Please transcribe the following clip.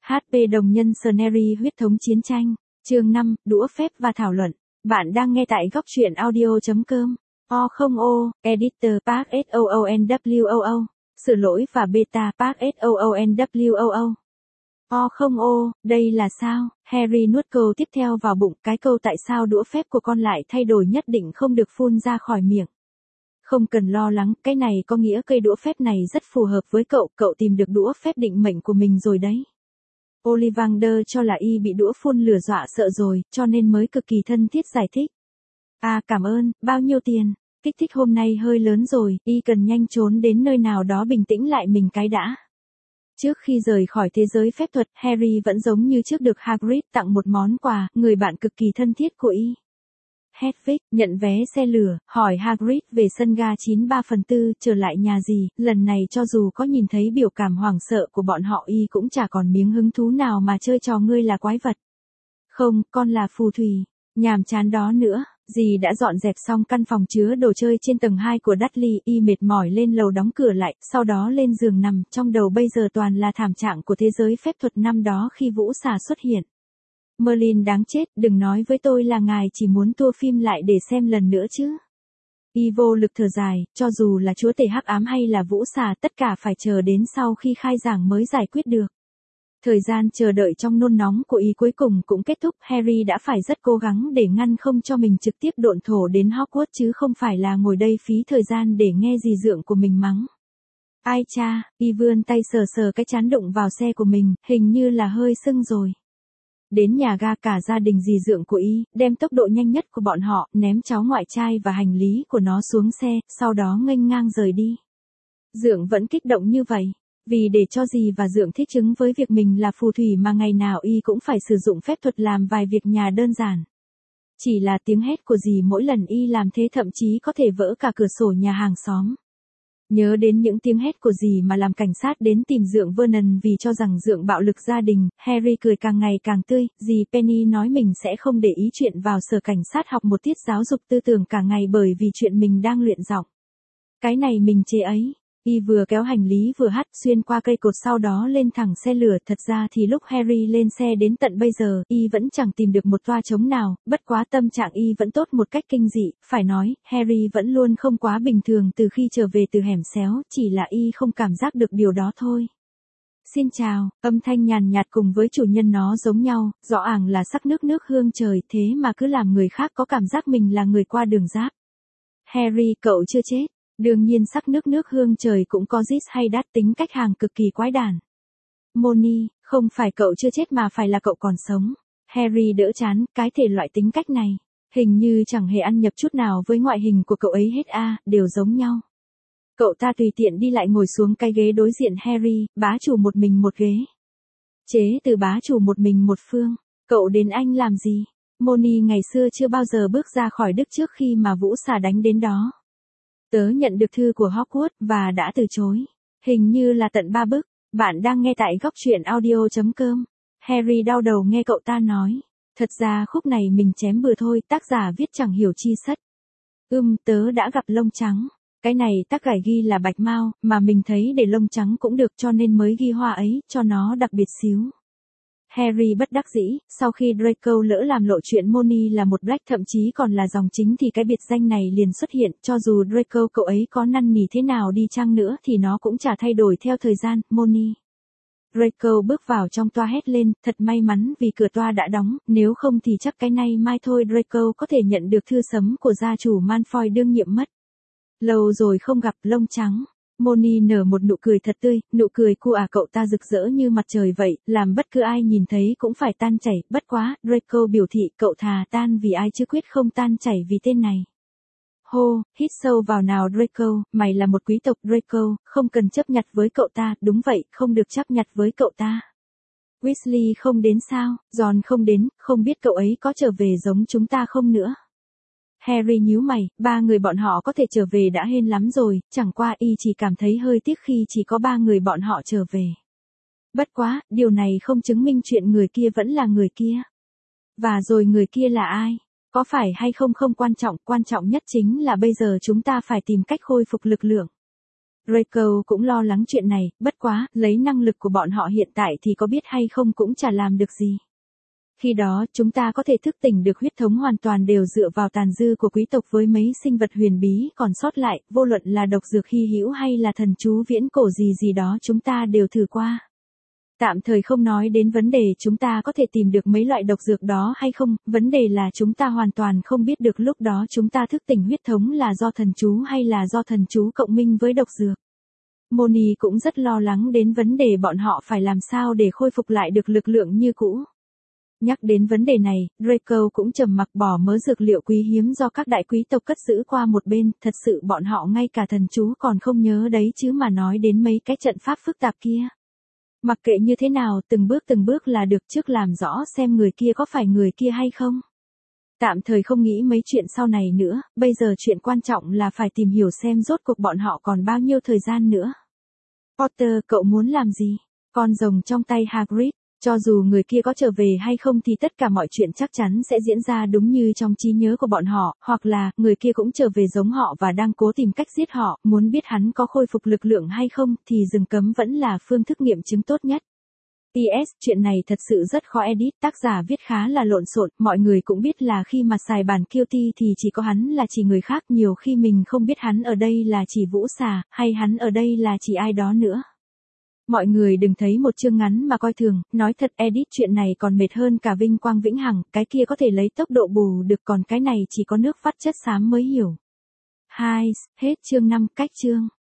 HP đồng nhân Scenery huyết thống chiến tranh. Chương 5, đũa phép và thảo luận. Bạn đang nghe tại góc truyện audio.com. O0O, Editor Park SOONWOO. Sửa lỗi và beta Park SOONWOO. O0O, đây là sao? Harry nuốt câu tiếp theo vào bụng, cái câu tại sao đũa phép của con lại thay đổi nhất định không được phun ra khỏi miệng. Không cần lo lắng, cái này có nghĩa cây đũa phép này rất phù hợp với cậu, cậu tìm được đũa phép định mệnh của mình rồi đấy. Ollivander cho là y bị đũa phun lửa dọa sợ rồi, cho nên mới cực kỳ thân thiết giải thích. À cảm ơn, bao nhiêu tiền? Kích thích hôm nay hơi lớn rồi, y cần nhanh trốn đến nơi nào đó bình tĩnh lại mình cái đã. Trước khi rời khỏi thế giới phép thuật, Harry vẫn giống như trước được Hagrid tặng một món quà, người bạn cực kỳ thân thiết của y. Hedwig nhận vé xe lửa, hỏi Hagrid về sân ga 9/3 trở lại nhà gì, lần này cho dù có nhìn thấy biểu cảm hoảng sợ của bọn họ y cũng chả còn miếng hứng thú nào mà chơi trò ngươi là quái vật. Không, con là phù thủy. Nhàm chán đó nữa. Dì đã dọn dẹp xong căn phòng chứa đồ chơi trên tầng 2 của Dudley, y mệt mỏi lên lầu đóng cửa lại, sau đó lên giường nằm, trong đầu bây giờ toàn là thảm trạng của thế giới phép thuật năm đó khi Vũ Xà xuất hiện. Merlin đáng chết, đừng nói với tôi là ngài chỉ muốn tua phim lại để xem lần nữa chứ. Y vô lực thở dài, cho dù là chúa tể hắc ám hay là Vũ Xà tất cả phải chờ đến sau khi khai giảng mới giải quyết được. Thời gian chờ đợi trong nôn nóng của y cuối cùng cũng kết thúc, Harry đã phải rất cố gắng để ngăn không cho mình trực tiếp độn thổ đến Hogwarts chứ không phải là ngồi đây phí thời gian để nghe dì dượng của mình mắng. Ai cha, y vươn tay sờ sờ cái trán đụng vào xe của mình, hình như là hơi sưng rồi. Đến nhà ga cả gia đình dì dượng của y, đem tốc độ nhanh nhất của bọn họ, ném cháu ngoại trai và hành lý của nó xuống xe, sau đó nghênh ngang rời đi. Dượng vẫn kích động như vậy. Vì để cho dì và dượng thích ứng với việc mình là phù thủy mà ngày nào y cũng phải sử dụng phép thuật làm vài việc nhà đơn giản. Chỉ là tiếng hét của dì mỗi lần y làm thế thậm chí có thể vỡ cả cửa sổ nhà hàng xóm. Nhớ đến những tiếng hét của dì mà làm cảnh sát đến tìm dượng Vernon vì cho rằng dượng bạo lực gia đình, Harry cười càng ngày càng tươi, dì Penny nói mình sẽ không để ý chuyện vào sở cảnh sát học một tiết giáo dục tư tưởng cả ngày bởi vì chuyện mình đang luyện giọng. Cái này mình chế ấy. Y vừa kéo hành lý vừa hắt xuyên qua cây cột sau đó lên thẳng xe lửa. Thật ra thì lúc Harry lên xe đến tận bây giờ, y vẫn chẳng tìm được một toa trống nào, bất quá tâm trạng y vẫn tốt một cách kinh dị, phải nói, Harry vẫn luôn không quá bình thường từ khi trở về từ hẻm xéo, chỉ là y không cảm giác được điều đó thôi. Xin chào, âm thanh nhàn nhạt cùng với chủ nhân nó giống nhau, rõ ràng là sắc nước hương trời thế mà cứ làm người khác có cảm giác mình là người qua đường giáp. Harry, cậu chưa chết. Đương nhiên sắc nước hương trời cũng có Zis hay Đát tính cách hàng cực kỳ quái đản. Moni, không phải cậu chưa chết mà phải là cậu còn sống. Harry đỡ chán, cái thể loại tính cách này. Hình như chẳng hề ăn nhập chút nào với ngoại hình của cậu ấy hết đều giống nhau. Cậu ta tùy tiện đi lại ngồi xuống cái ghế đối diện Harry, bá chủ một mình một ghế. Chế từ bá chủ một mình một phương, cậu đến Anh làm gì? Moni ngày xưa chưa bao giờ bước ra khỏi Đức trước khi mà Vũ Xà đánh đến đó. Tớ nhận được thư của Hogwarts và đã từ chối. Hình như là tận 3 bức. Bạn đang nghe tại góc truyện audio.com. Harry đau đầu nghe cậu ta nói. Thật ra khúc này mình chém bừa thôi, tác giả viết chẳng hiểu chi sất. Tớ đã gặp lông trắng. Cái này tác gải ghi là bạch mao, mà mình thấy để lông trắng cũng được cho nên mới ghi hoa ấy, cho nó đặc biệt xíu. Harry bất đắc dĩ, sau khi Draco lỡ làm lộ chuyện Moni là một Black thậm chí còn là dòng chính thì cái biệt danh này liền xuất hiện, cho dù Draco cậu ấy có năn nỉ thế nào đi chăng nữa thì nó cũng chả thay đổi theo thời gian, Moni. Draco bước vào trong toa hét lên, thật may mắn vì cửa toa đã đóng, nếu không thì chắc cái nay mai thôi Draco có thể nhận được thư sấm của gia chủ Malfoy đương nhiệm mất. Lâu rồi không gặp lông trắng. Moni nở một nụ cười thật tươi, nụ cười của cậu ta rực rỡ như mặt trời vậy, làm bất cứ ai nhìn thấy cũng phải tan chảy, bất quá, Draco biểu thị cậu thà tan vì ai chứ quyết không tan chảy vì tên này. Hô, hít sâu vào nào Draco, mày là một quý tộc Draco, không cần chấp nhặt với cậu ta, đúng vậy, không được chấp nhặt với cậu ta. Weasley không đến sao, Ron không đến, không biết cậu ấy có trở về giống chúng ta không nữa. Harry nhíu mày, 3 người bọn họ có thể trở về đã hên lắm rồi, chẳng qua y chỉ cảm thấy hơi tiếc khi chỉ có 3 người bọn họ trở về. Bất quá, điều này không chứng minh chuyện người kia vẫn là người kia. Và rồi người kia là ai? Có phải hay không quan trọng nhất chính là bây giờ chúng ta phải tìm cách khôi phục lực lượng. Draco cũng lo lắng chuyện này, bất quá, lấy năng lực của bọn họ hiện tại thì có biết hay không cũng chả làm được gì. Khi đó, chúng ta có thể thức tỉnh được huyết thống hoàn toàn đều dựa vào tàn dư của quý tộc với mấy sinh vật huyền bí còn sót lại, vô luận là độc dược hy hữu hay là thần chú viễn cổ gì gì đó chúng ta đều thử qua. Tạm thời không nói đến vấn đề chúng ta có thể tìm được mấy loại độc dược đó hay không, vấn đề là chúng ta hoàn toàn không biết được lúc đó chúng ta thức tỉnh huyết thống là do thần chú hay là do thần chú cộng minh với độc dược. Moni cũng rất lo lắng đến vấn đề bọn họ phải làm sao để khôi phục lại được lực lượng như cũ. Nhắc đến vấn đề này, Draco cũng trầm mặc bỏ mớ dược liệu quý hiếm do các đại quý tộc cất giữ qua một bên, thật sự bọn họ ngay cả thần chú còn không nhớ đấy chứ mà nói đến mấy cái trận pháp phức tạp kia. Mặc kệ như thế nào, từng bước là được, trước làm rõ xem người kia có phải người kia hay không. Tạm thời không nghĩ mấy chuyện sau này nữa, bây giờ chuyện quan trọng là phải tìm hiểu xem rốt cuộc bọn họ còn bao nhiêu thời gian nữa. Potter, cậu muốn làm gì? Con rồng trong tay Hagrid. Cho dù người kia có trở về hay không thì tất cả mọi chuyện chắc chắn sẽ diễn ra đúng như trong trí nhớ của bọn họ, hoặc là, người kia cũng trở về giống họ và đang cố tìm cách giết họ, muốn biết hắn có khôi phục lực lượng hay không thì rừng cấm vẫn là phương thức nghiệm chứng tốt nhất. PS, chuyện này thật sự rất khó edit, tác giả viết khá là lộn xộn, mọi người cũng biết là khi mà xài bản Qt thì chỉ có hắn là chỉ người khác, nhiều khi mình không biết hắn ở đây là chỉ Vũ Xà, hay hắn ở đây là chỉ ai đó nữa. Mọi người đừng thấy một chương ngắn mà coi thường, nói thật edit chuyện này còn mệt hơn cả vinh quang vĩnh hằng, cái kia có thể lấy tốc độ bù được còn cái này chỉ có nước vắt chất xám mới hiểu. 2. Hết chương 5, cách chương.